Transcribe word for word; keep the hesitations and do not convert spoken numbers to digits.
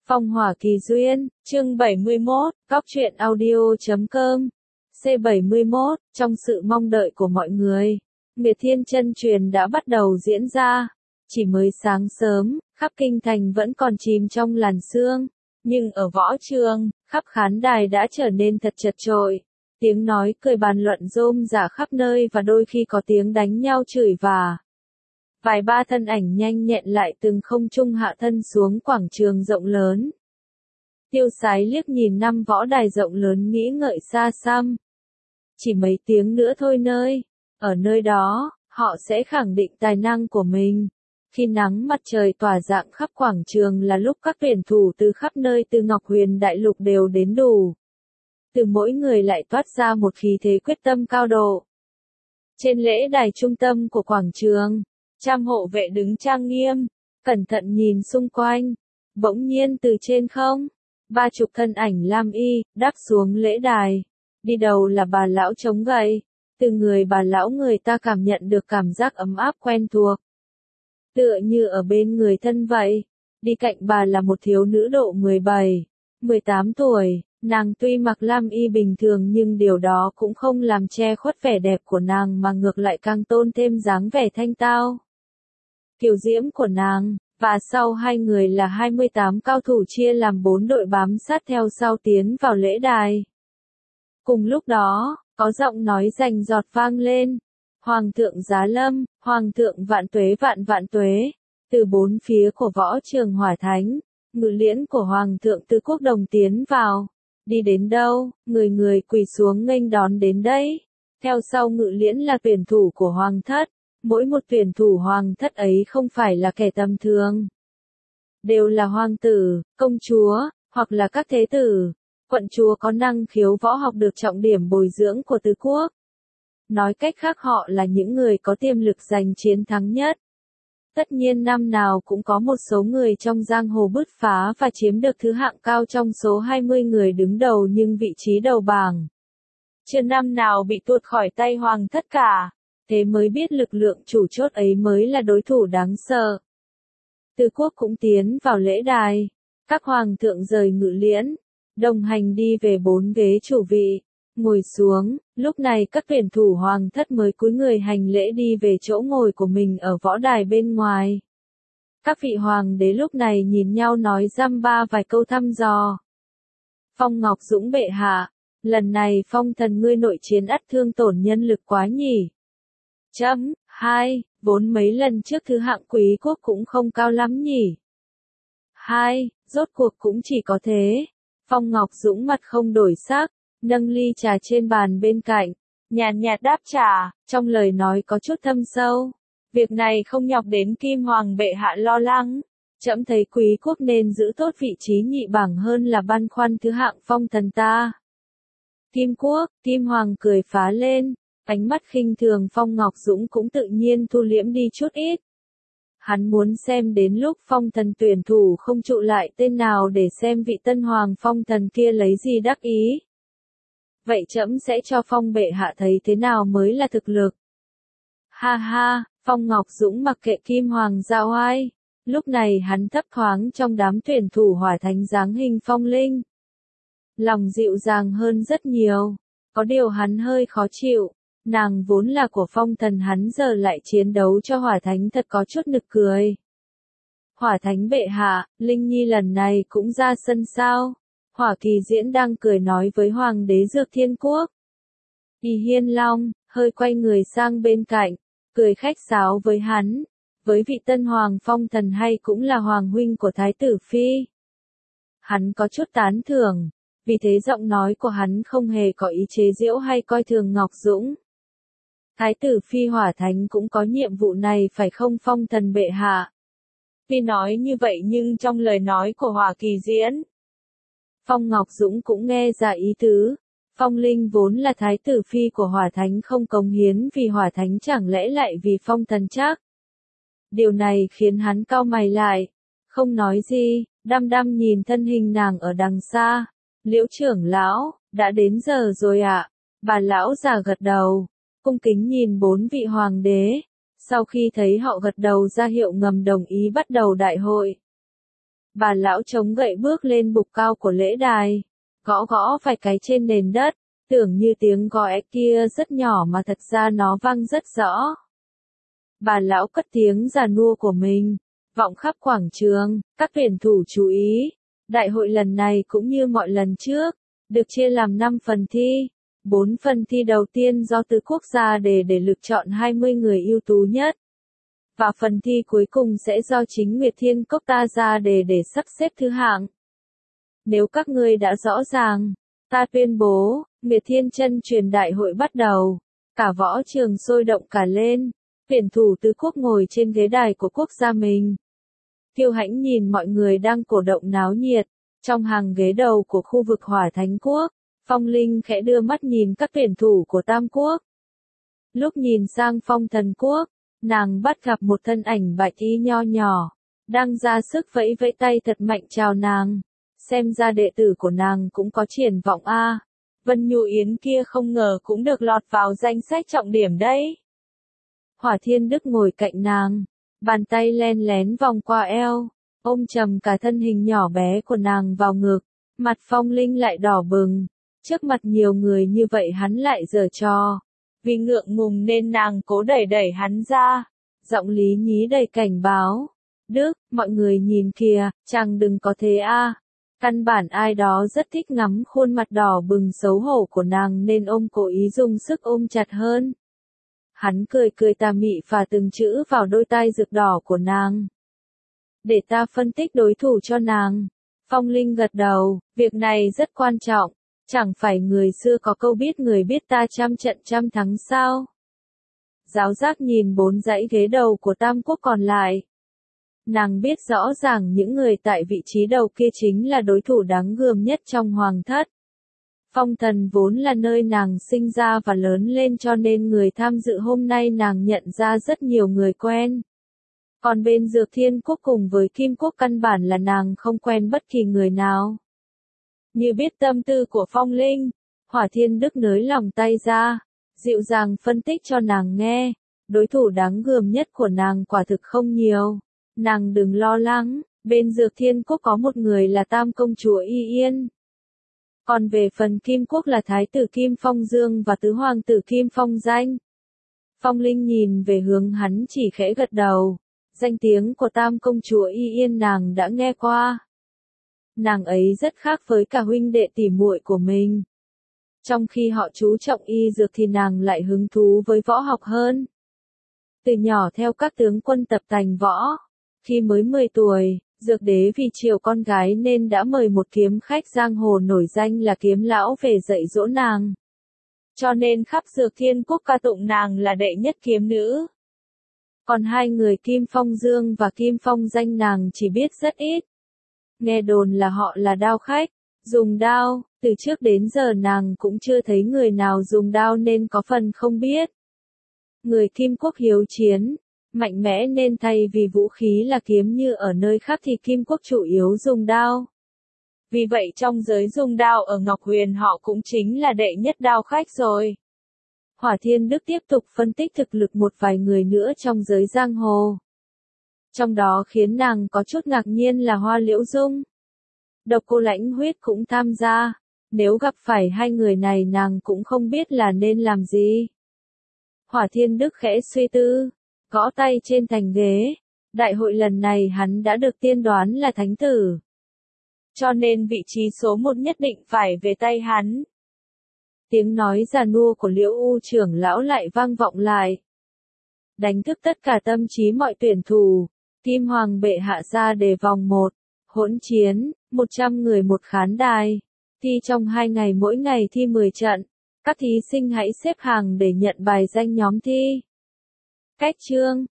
Phong hỏa kỳ duyên, chương bảy mươi mốt, cóc truyện audio chấm com. C bảy mươi mốt, trong sự mong đợi của mọi người, Nguyệt Thiên chân truyền đã bắt đầu diễn ra. Chỉ mới sáng sớm, khắp kinh thành vẫn còn chìm trong làn sương, nhưng ở võ trường, khắp khán đài đã trở nên thật chật chội. Tiếng nói cười bàn luận rôm rả khắp nơi và đôi khi có tiếng đánh nhau chửi vả. Vài ba thân ảnh nhanh nhẹn lại từng không trung hạ thân xuống quảng trường rộng lớn. Tiêu Sái liếc nhìn năm võ đài rộng lớn nghĩ ngợi xa xăm. Chỉ mấy tiếng nữa thôi nơi, ở nơi đó, họ sẽ khẳng định tài năng của mình. Khi nắng mặt trời tỏa rạng khắp quảng trường là lúc các tuyển thủ từ khắp nơi từ Ngọc Huyền Đại Lục đều đến đủ. Từ mỗi người lại toát ra một khí thế quyết tâm cao độ. Trên lễ đài trung tâm của quảng trường, trăm hộ vệ đứng trang nghiêm, cẩn thận nhìn xung quanh. Bỗng nhiên từ trên không, ba chục thân ảnh lam y, đáp xuống lễ đài. Đi đầu là bà lão chống gậy. Từ người bà lão người ta cảm nhận được cảm giác ấm áp quen thuộc. Tựa như ở bên người thân vậy. Đi cạnh bà là một thiếu nữ độ mười bảy, mười tám tuổi. Nàng tuy mặc lam y bình thường nhưng điều đó cũng không làm che khuất vẻ đẹp của nàng mà ngược lại càng tôn thêm dáng vẻ thanh tao. Kiều diễm của nàng, và sau hai người là hai mươi tám cao thủ chia làm bốn đội bám sát theo sau tiến vào lễ đài. Cùng lúc đó, có giọng nói rành giọt vang lên. Hoàng thượng Giá Lâm, Hoàng thượng vạn tuế vạn vạn tuế. Từ bốn phía của võ trường Hỏa Thánh, ngự liễn của Hoàng thượng Tư Quốc Đồng tiến vào. Đi đến đâu, người người quỳ xuống nghênh đón đến đấy. Theo sau ngự liễn là tuyển thủ của Hoàng thất. Mỗi một tuyển thủ Hoàng thất ấy không phải là kẻ tầm thường. Đều là hoàng tử, công chúa, hoặc là các thế tử. Quận chúa có năng khiếu võ học được trọng điểm bồi dưỡng của Tư Quốc. Nói cách khác họ là những người có tiềm lực giành chiến thắng nhất. Tất nhiên năm nào cũng có một số người trong giang hồ bứt phá và chiếm được thứ hạng cao trong số hai mươi người đứng đầu nhưng vị trí đầu bảng. Chưa năm nào bị tuột khỏi tay Hoàng thất cả. Thế mới biết lực lượng chủ chốt ấy mới là đối thủ đáng sợ. Tư Quốc cũng tiến vào lễ đài. Các hoàng thượng rời ngự liễn, đồng hành đi về bốn ghế chủ vị, ngồi xuống. Lúc này các tuyển thủ Hoàng thất mới cúi người hành lễ đi về chỗ ngồi của mình ở võ đài bên ngoài. Các vị hoàng đế lúc này nhìn nhau nói dăm ba vài câu thăm dò. Phong Ngọc Dũng bệ hạ, lần này Phong thần ngươi nội chiến ắt thương tổn nhân lực quá nhỉ. Chấm, hai, vốn mấy lần trước thứ hạng quý quốc cũng không cao lắm nhỉ. Hai, rốt cuộc cũng chỉ có thế. Phong Ngọc Dũng mặt không đổi sắc, nâng ly trà trên bàn bên cạnh, nhàn nhạt đáp trả, trong lời nói có chút thâm sâu. Việc này không nhọc đến Kim Hoàng bệ hạ lo lắng. Trẫm thấy quý quốc nên giữ tốt vị trí nhị bảng hơn là băn khoăn thứ hạng phong thần ta. Kim Quốc, Kim Hoàng cười phá lên. Ánh mắt khinh thường Phong Ngọc Dũng cũng tự nhiên thu liễm đi chút ít. Hắn muốn xem đến lúc phong thần tuyển thủ không trụ lại tên nào để xem vị tân hoàng phong thần kia lấy gì đắc ý. Vậy trẫm sẽ cho Phong bệ hạ thấy thế nào mới là thực lực. Ha ha, Phong Ngọc Dũng mặc kệ Kim Hoàng giao oai. Lúc này hắn thấp thoáng trong đám tuyển thủ Hỏa Thánh dáng hình phong linh. Lòng dịu dàng hơn rất nhiều. Có điều hắn hơi khó chịu. Nàng vốn là của phong thần hắn giờ lại chiến đấu cho Hỏa Thánh thật có chút nực cười. Hỏa Thánh bệ hạ, Linh Nhi lần này cũng ra sân sao? Hỏa Kỳ Diễn đang cười nói với Hoàng đế Dược Thiên Quốc. Y Hiên Long, hơi quay người sang bên cạnh, cười khách sáo với hắn. Với vị tân hoàng phong thần hay cũng là hoàng huynh của Thái tử Phi. Hắn có chút tán thưởng, vì thế giọng nói của hắn không hề có ý chế giễu hay coi thường Ngọc Dũng. Thái tử Phi Hỏa Thánh cũng có nhiệm vụ này phải không phong thần bệ hạ? Tuy nói như vậy nhưng trong lời nói của Hỏa Kỳ Diễn, Phong Ngọc Dũng cũng nghe ra ý tứ. Phong Linh vốn là Thái tử Phi của Hỏa Thánh không cống hiến vì Hỏa Thánh chẳng lẽ lại vì phong thần chắc? Điều này khiến hắn cau mày lại, không nói gì, đăm đăm nhìn thân hình nàng ở đằng xa. Liễu trưởng lão, đã đến giờ rồi ạ. À? Bà lão già gật đầu, cung kính nhìn bốn vị hoàng đế. Sau khi thấy họ gật đầu ra hiệu ngầm đồng ý bắt đầu đại hội. Bà lão chống gậy bước lên bục cao của lễ đài, gõ gõ vài cái trên nền đất, tưởng như tiếng gõ kia rất nhỏ mà thật ra nó vang rất rõ. Bà lão cất tiếng già nua của mình, vọng khắp quảng trường, các tuyển thủ chú ý, đại hội lần này cũng như mọi lần trước, được chia làm năm phần thi. Bốn phần thi đầu tiên do tứ quốc gia đề để lựa chọn hai mươi người ưu tú nhất. Và phần thi cuối cùng sẽ do chính Nguyệt Thiên Cốc ta ra đề để sắp xếp thứ hạng. Nếu các ngươi đã rõ ràng, ta tuyên bố, Nguyệt Thiên Chân Truyền đại hội bắt đầu. Cả võ trường sôi động cả lên, tuyển thủ tứ quốc ngồi trên ghế đài của quốc gia mình. Kiêu hãnh nhìn mọi người đang cổ động náo nhiệt, trong hàng ghế đầu của khu vực Hỏa Thánh Quốc. Phong Linh khẽ đưa mắt nhìn các tuyển thủ của Tam Quốc. Lúc nhìn sang Phong Thần Quốc, nàng bắt gặp một thân ảnh bạch y nho nhỏ, đang ra sức vẫy vẫy tay thật mạnh chào nàng. Xem ra đệ tử của nàng cũng có triển vọng a. À. Vân Nhu Yến kia không ngờ cũng được lọt vào danh sách trọng điểm đấy. Hỏa Thiên Đức ngồi cạnh nàng, bàn tay len lén vòng qua eo, ôm chầm cả thân hình nhỏ bé của nàng vào ngực, mặt Phong Linh lại đỏ bừng. Trước mặt nhiều người như vậy hắn lại giở trò. Vì ngượng ngùng nên nàng cố đẩy đẩy hắn ra. Giọng Lý Nhí đầy cảnh báo. Đức, mọi người nhìn kìa, chàng đừng có thế a. À. Căn bản ai đó rất thích ngắm khuôn mặt đỏ bừng xấu hổ của nàng nên ông cố ý dùng sức ôm chặt hơn. Hắn cười cười tà mị phà từng chữ vào đôi tai rực đỏ của nàng. Để ta phân tích đối thủ cho nàng. Phong Linh gật đầu, việc này rất quan trọng. Chẳng phải người xưa có câu biết người biết ta trăm trận trăm thắng sao? Giáo giác nhìn bốn dãy ghế đầu của Tam Quốc còn lại. Nàng biết rõ ràng những người tại vị trí đầu kia chính là đối thủ đáng gờm nhất trong hoàng thất. Phong Thần vốn là nơi nàng sinh ra và lớn lên cho nên người tham dự hôm nay nàng nhận ra rất nhiều người quen. Còn bên Dược Thiên Quốc cùng với Kim Quốc căn bản là nàng không quen bất kỳ người nào. Như biết tâm tư của Phong Linh, Hỏa Thiên Đức nới lòng tay ra, dịu dàng phân tích cho nàng nghe, đối thủ đáng gờm nhất của nàng quả thực không nhiều, nàng đừng lo lắng, bên Dược Thiên Quốc có một người là Tam Công Chúa Y Yên. Còn về phần Kim Quốc là Thái tử Kim Phong Dương và Tứ Hoàng tử Kim Phong Danh. Phong Linh nhìn về hướng hắn chỉ khẽ gật đầu, danh tiếng của Tam Công Chúa Y Yên nàng đã nghe qua. Nàng ấy rất khác với cả huynh đệ tỉ muội của mình. Trong khi họ chú trọng y dược thì nàng lại hứng thú với võ học hơn. Từ nhỏ theo các tướng quân tập tành võ. Khi mới mười tuổi, Dược Đế vì chiều con gái nên đã mời một kiếm khách giang hồ nổi danh là Kiếm Lão về dạy dỗ nàng. Cho nên khắp Dược Thiên Quốc ca tụng nàng là đệ nhất kiếm nữ. Còn hai người Kim Phong Dương và Kim Phong Danh nàng chỉ biết rất ít. Nghe đồn là họ là đao khách, dùng đao, từ trước đến giờ nàng cũng chưa thấy người nào dùng đao nên có phần không biết. Người Kim Quốc hiếu chiến, mạnh mẽ nên thay vì vũ khí là kiếm như ở nơi khác thì Kim Quốc chủ yếu dùng đao. Vì vậy trong giới dùng đao ở Ngọc Huyền họ cũng chính là đệ nhất đao khách rồi. Hỏa Thiên Đức tiếp tục phân tích thực lực một vài người nữa trong giới giang hồ. Trong đó khiến nàng có chút ngạc nhiên là Hoa Liễu Dung. Độc Cô Lãnh Huyết cũng tham gia. Nếu gặp phải hai người này nàng cũng không biết là nên làm gì. Hỏa Thiên Đức khẽ suy tư, gõ tay trên thành ghế. Đại hội lần này hắn đã được tiên đoán là thánh tử. Cho nên vị trí số một nhất định phải về tay hắn. Tiếng nói già nua của Liễu U trưởng lão lại vang vọng lại. Đánh thức tất cả tâm trí mọi tuyển thủ. Kim Hoàng bệ hạ ra đề vòng một. Hỗn chiến, một trăm người một khán đài. Thi trong hai ngày mỗi ngày thi mười trận. Các thí sinh hãy xếp hàng để nhận bài danh nhóm thi. Cách chương